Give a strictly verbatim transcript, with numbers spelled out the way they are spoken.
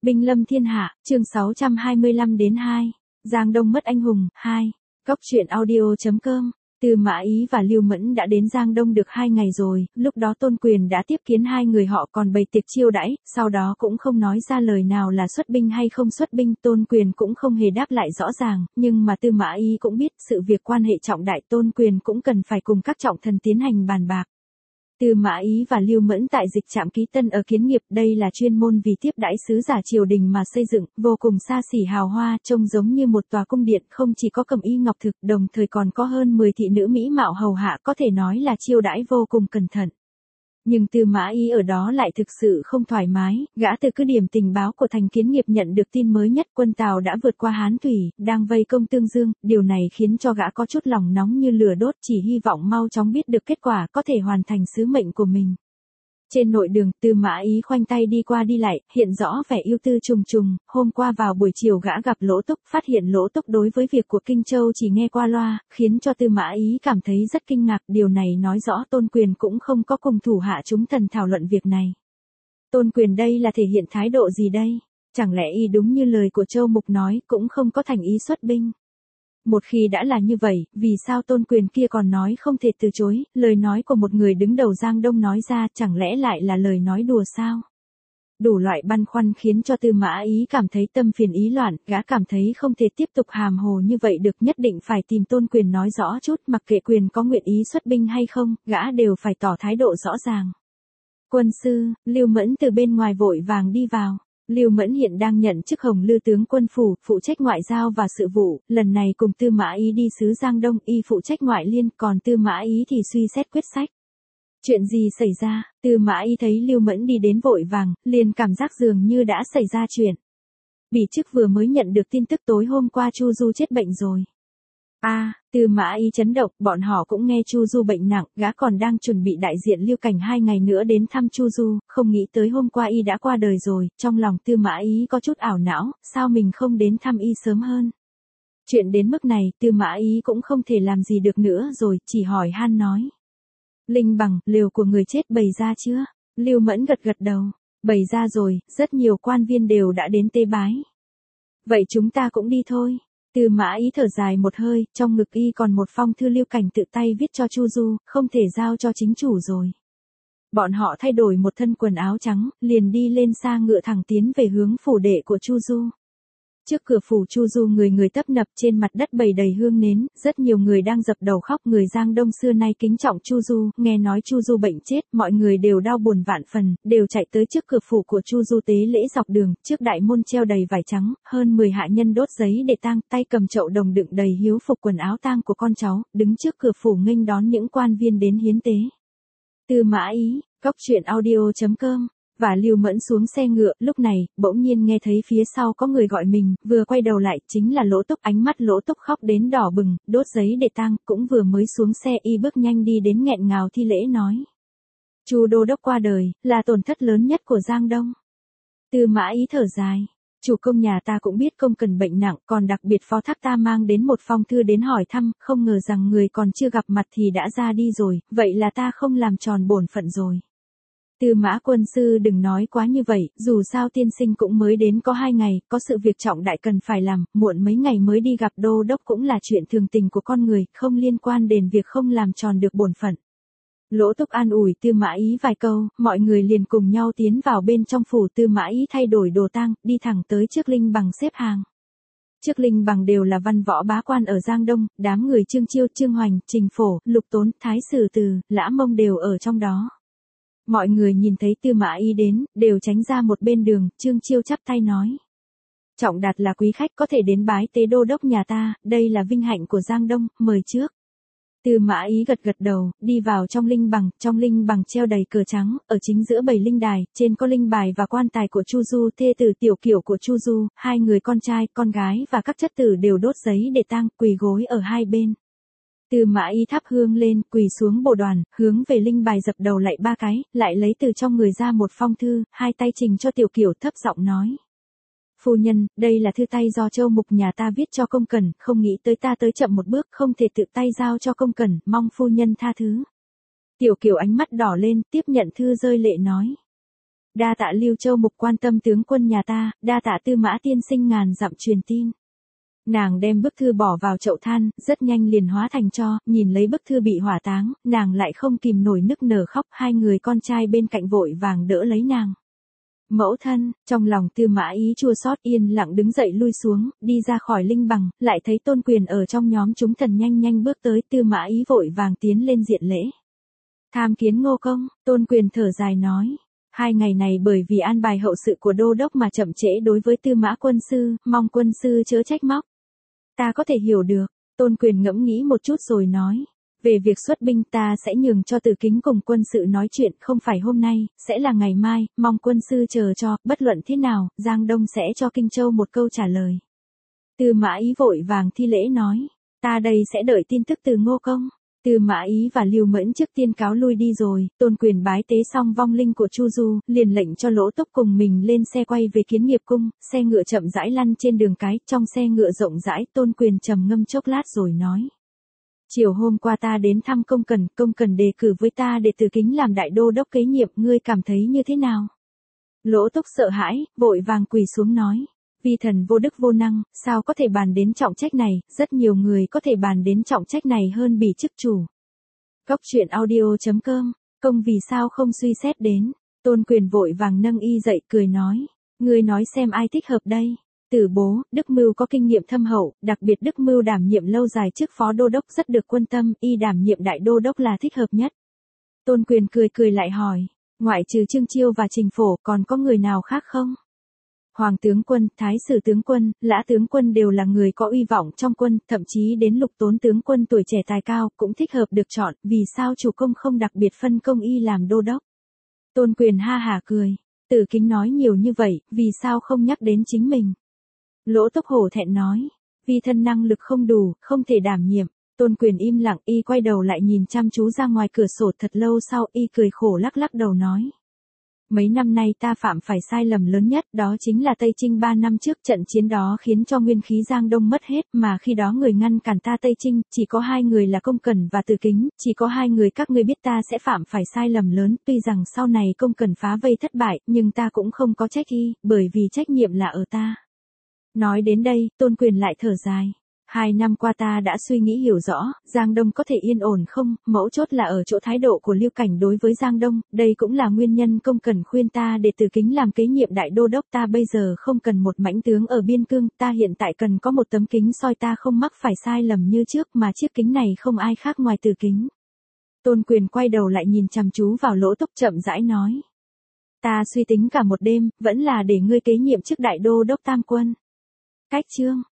Binh lâm thiên hạ, chương sáu trăm hai mươi lăm đến hai. Giang Đông mất anh hùng, hai. Cóc truyện audio.com. Tư Mã Ý và Lưu Mẫn đã đến Giang Đông được hai ngày rồi, lúc đó Tôn Quyền đã tiếp kiến hai người họ còn bày tiệc chiêu đãi, sau đó cũng không nói ra lời nào là xuất binh hay không xuất binh, Tôn Quyền cũng không hề đáp lại rõ ràng, nhưng mà Tư Mã Ý cũng biết sự việc quan hệ trọng đại, Tôn Quyền cũng cần phải cùng các trọng thần tiến hành bàn bạc. Tư Mã Ý và Lưu Mẫn tại dịch trạm Ký Tân ở Kiến Nghiệp, đây là chuyên môn vì tiếp đãi sứ giả triều đình mà xây dựng, vô cùng xa xỉ hào hoa, trông giống như một tòa cung điện, không chỉ có cẩm y ngọc thực, đồng thời còn có hơn mười thị nữ mỹ mạo hầu hạ, có thể nói là chiêu đãi vô cùng cẩn thận. Nhưng Tư Mã Ý ở đó lại thực sự không thoải mái, gã từ cứ điểm tình báo của thành Kiến Nghiệp nhận được tin mới nhất quân Tào đã vượt qua Hán Thủy, đang vây công Tương Dương, điều này khiến cho gã có chút lòng nóng như lửa đốt, chỉ hy vọng mau chóng biết được kết quả, có thể hoàn thành sứ mệnh của mình. Trên nội đường, Tư Mã Ý khoanh tay đi qua đi lại, hiện rõ vẻ ưu tư trùng trùng, hôm qua vào buổi chiều gã gặp Lỗ Túc, phát hiện Lỗ Túc đối với việc của Kinh Châu chỉ nghe qua loa, khiến cho Tư Mã Ý cảm thấy rất kinh ngạc, điều này nói rõ Tôn Quyền cũng không có cùng thủ hạ chúng thần thảo luận việc này. Tôn Quyền đây là thể hiện thái độ gì đây? Chẳng lẽ y đúng như lời của Châu Mục nói, cũng không có thành ý xuất binh? Một khi đã là như vậy, vì sao Tôn Quyền kia còn nói không thể từ chối, lời nói của một người đứng đầu Giang Đông nói ra chẳng lẽ lại là lời nói đùa sao? Đủ loại băn khoăn khiến cho Tư Mã Ý cảm thấy tâm phiền ý loạn, gã cảm thấy không thể tiếp tục hàm hồ như vậy được, nhất định phải tìm Tôn Quyền nói rõ chút, mặc kệ Quyền có nguyện ý xuất binh hay không, gã đều phải tỏ thái độ rõ ràng. Quân sư, Lưu Mẫn từ bên ngoài vội vàng đi vào. Lưu Mẫn hiện đang nhận chức Hồng Lư tướng quân phủ, phụ trách ngoại giao và sự vụ, lần này cùng Tư Mã Ý đi sứ Giang Đông, y phụ trách ngoại liên, còn Tư Mã Ý thì suy xét quyết sách. Chuyện gì xảy ra? Tư Mã Ý thấy Lưu Mẫn đi đến vội vàng, liền cảm giác dường như đã xảy ra chuyện. Bỉ chức vừa mới nhận được tin tức tối hôm qua Chu Du chết bệnh rồi. A, à, Tư Mã Ý chấn động, bọn họ cũng nghe Chu Du bệnh nặng, gã còn đang chuẩn bị đại diện Lưu Cảnh hai ngày nữa đến thăm Chu Du, không nghĩ tới hôm qua y đã qua đời rồi, trong lòng Tư Mã Ý có chút ảo não, sao mình không đến thăm y sớm hơn. Chuyện đến mức này, Tư Mã Ý cũng không thể làm gì được nữa rồi, chỉ hỏi han nói. Linh Bằng, lều của người chết bày ra chưa? Lưu Mẫn gật gật đầu, bày ra rồi, rất nhiều quan viên đều đã đến tế bái. Vậy chúng ta cũng đi thôi. Tư Mã Ý thở dài một hơi, trong ngực y còn một phong thư Lưu Cảnh tự tay viết cho Chu Du, không thể giao cho chính chủ rồi. Bọn họ thay đổi một thân quần áo trắng, liền đi lên xa ngựa thẳng tiến về hướng phủ đệ của Chu Du. Trước cửa phủ Chu Du người người tấp nập, trên mặt đất bày đầy hương nến, rất nhiều người đang dập đầu khóc, người Giang Đông xưa nay kính trọng Chu Du, nghe nói Chu Du bệnh chết, mọi người đều đau buồn vạn phần, đều chạy tới trước cửa phủ của Chu Du tế lễ dọc đường, trước đại môn treo đầy vải trắng, hơn mười hạ nhân đốt giấy để tang, tay cầm chậu đồng đựng đầy hiếu phục quần áo tang của con cháu, đứng trước cửa phủ nghênh đón những quan viên đến hiến tế. Tư Mã Ý, Cóc truyện audio.com. Và Lưu Mẫn xuống xe ngựa, lúc này, bỗng nhiên nghe thấy phía sau có người gọi mình, vừa quay đầu lại, chính là Lỗ Túc, ánh mắt Lỗ Túc khóc đến đỏ bừng, đốt giấy để tang, cũng vừa mới xuống xe y bước nhanh đi đến nghẹn ngào thi lễ nói. Chu đô đốc qua đời, là tổn thất lớn nhất của Giang Đông. Tư Mã Ý thở dài. Chủ công nhà ta cũng biết công cần bệnh nặng, còn đặc biệt phó thác ta mang đến một phong thư đến hỏi thăm, không ngờ rằng người còn chưa gặp mặt thì đã ra đi rồi, vậy là ta không làm tròn bổn phận rồi. Tư Mã quân sư đừng nói quá như vậy, dù sao tiên sinh cũng mới đến có hai ngày, có sự việc trọng đại cần phải làm, muộn mấy ngày mới đi gặp đô đốc cũng là chuyện thường tình của con người, không liên quan đến việc không làm tròn được bổn phận. Lỗ Túc an ủi Tư Mã Ý vài câu, mọi người liền cùng nhau tiến vào bên trong phủ. Tư Mã Ý thay đổi đồ tang, đi thẳng tới trước linh bằng xếp hàng. Trước linh bằng đều là văn võ bá quan ở Giang Đông, đám người Trương Chiêu, Trương Hoành, Trình Phổ, Lục Tốn, Thái Sử Từ, Lã Mông đều ở trong đó. Mọi người nhìn thấy Tư Mã Ý đến, đều tránh ra một bên đường, Trương Chiêu chắp tay nói. Trọng Đạt là quý khách có thể đến bái tế đô đốc nhà ta, đây là vinh hạnh của Giang Đông, mời trước. Tư Mã Ý gật gật đầu, đi vào trong linh bằng, trong linh bằng treo đầy cờ trắng, ở chính giữa bầy linh đài, trên có linh bài và quan tài của Chu Du, thê tử Tiểu Kiểu của Chu Du, hai người con trai, con gái và các chất tử đều đốt giấy để tang, quỳ gối ở hai bên. Tư Mã Ý thắp hương lên, quỳ xuống bồ đoàn, hướng về linh bài dập đầu lạy ba cái, lại lấy từ trong người ra một phong thư, hai tay trình cho Tiểu Kiểu thấp giọng nói. Phu nhân, đây là thư tay do Châu Mục nhà ta viết cho công cẩn, không nghĩ tới ta tới chậm một bước, không thể tự tay giao cho công cẩn, mong phu nhân tha thứ. Tiểu Kiểu ánh mắt đỏ lên, tiếp nhận thư rơi lệ nói. Đa tạ Lưu Châu Mục quan tâm tướng quân nhà ta, đa tạ Tư Mã tiên sinh ngàn dặm truyền tin. Nàng đem bức thư bỏ vào chậu than, rất nhanh liền hóa thành tro, nhìn lấy bức thư bị hỏa táng, nàng lại không kìm nổi nức nở khóc, hai người con trai bên cạnh vội vàng đỡ lấy nàng. Mẫu thân, trong lòng Tư Mã Ý chua xót yên lặng đứng dậy lui xuống, đi ra khỏi linh bằng, lại thấy Tôn Quyền ở trong nhóm chúng thần nhanh nhanh bước tới, Tư Mã Ý vội vàng tiến lên diện lễ. Tham kiến Ngô công, Tôn Quyền thở dài nói. Hai ngày này bởi vì an bài hậu sự của đô đốc mà chậm trễ đối với Tư Mã quân sư, mong quân sư chớ trách móc. Ta có thể hiểu được, Tôn Quyền ngẫm nghĩ một chút rồi nói. Về việc xuất binh ta sẽ nhường cho Từ Kính cùng quân sự nói chuyện, không phải hôm nay, sẽ là ngày mai, mong quân sư chờ cho, bất luận thế nào, Giang Đông sẽ cho Kinh Châu một câu trả lời. Tư Mã Ý vội vàng thi lễ nói, ta đây sẽ đợi tin tức từ Ngô công. Tư Mã Ý và Lưu Mẫn trước tiên cáo lui đi rồi, Tôn Quyền bái tế xong vong linh của Chu Du, liền lệnh cho Lỗ Túc cùng mình lên xe quay về Kiến Nghiệp cung, xe ngựa chậm rãi lăn trên đường cái, trong xe ngựa rộng rãi, Tôn Quyền trầm ngâm chốc lát rồi nói. Chiều hôm qua ta đến thăm Công Cần, Công Cần đề cử với ta để Từ Kính làm đại đô đốc kế nhiệm, ngươi cảm thấy như thế nào? Lỗ Túc sợ hãi, vội vàng quỳ xuống nói. Vi thần vô đức vô năng, sao có thể bàn đến trọng trách này, rất nhiều người có thể bàn đến trọng trách này hơn bỉ chức chủ. Góc truyện audio chấm com, công vì sao không suy xét đến, Tôn Quyền vội vàng nâng y dậy cười nói, ngươi nói xem ai thích hợp đây. Tử bố, Đức Mưu có kinh nghiệm thâm hậu, đặc biệt Đức Mưu đảm nhiệm lâu dài trước phó đô đốc rất được quân tâm, y đảm nhiệm đại đô đốc là thích hợp nhất. Tôn Quyền cười cười lại hỏi, ngoại trừ Trương Chiêu và Trình Phổ còn có người nào khác không? Hoàng tướng quân, Thái sử tướng quân, Lã tướng quân đều là người có uy vọng trong quân, thậm chí đến Lục Tốn tướng quân tuổi trẻ tài cao cũng thích hợp được chọn, vì sao chủ công không đặc biệt phân công y làm đô đốc? Tôn Quyền ha hả cười, Từ Kính nói nhiều như vậy, vì sao không nhắc đến chính mình? Lỗ Túc hổ thẹn nói, vì thân năng lực không đủ, không thể đảm nhiệm. Tôn Quyền im lặng, y quay đầu lại nhìn chăm chú ra ngoài cửa sổ thật lâu sau, y cười khổ lắc lắc đầu nói. Mấy năm nay ta phạm phải sai lầm lớn nhất, đó chính là Tây Trinh ba năm trước, trận chiến đó khiến cho nguyên khí Giang Đông mất hết, mà khi đó người ngăn cản ta Tây Trinh, chỉ có hai người là Công Cần và Từ Kính, chỉ có hai người các ngươi biết ta sẽ phạm phải sai lầm lớn, tuy rằng sau này Công Cần phá vây thất bại, nhưng ta cũng không có trách y, bởi vì trách nhiệm là ở ta. Nói đến đây, Tôn Quyền lại thở dài. Hai năm qua ta đã suy nghĩ hiểu rõ, Giang Đông có thể yên ổn không, mấu chốt là ở chỗ thái độ của Lưu Cảnh đối với Giang Đông, đây cũng là nguyên nhân Công Cần khuyên ta để Từ Kính làm kế nhiệm đại đô đốc, ta bây giờ không cần một mãnh tướng ở biên cương, ta hiện tại cần có một tấm kính soi ta không mắc phải sai lầm như trước, mà chiếc kính này không ai khác ngoài Từ Kính. Tôn Quyền quay đầu lại nhìn chăm chú vào Lỗ Túc chậm rãi nói. Ta suy tính cả một đêm, vẫn là để ngươi kế nhiệm chức đại đô đốc tam quân. Cách chương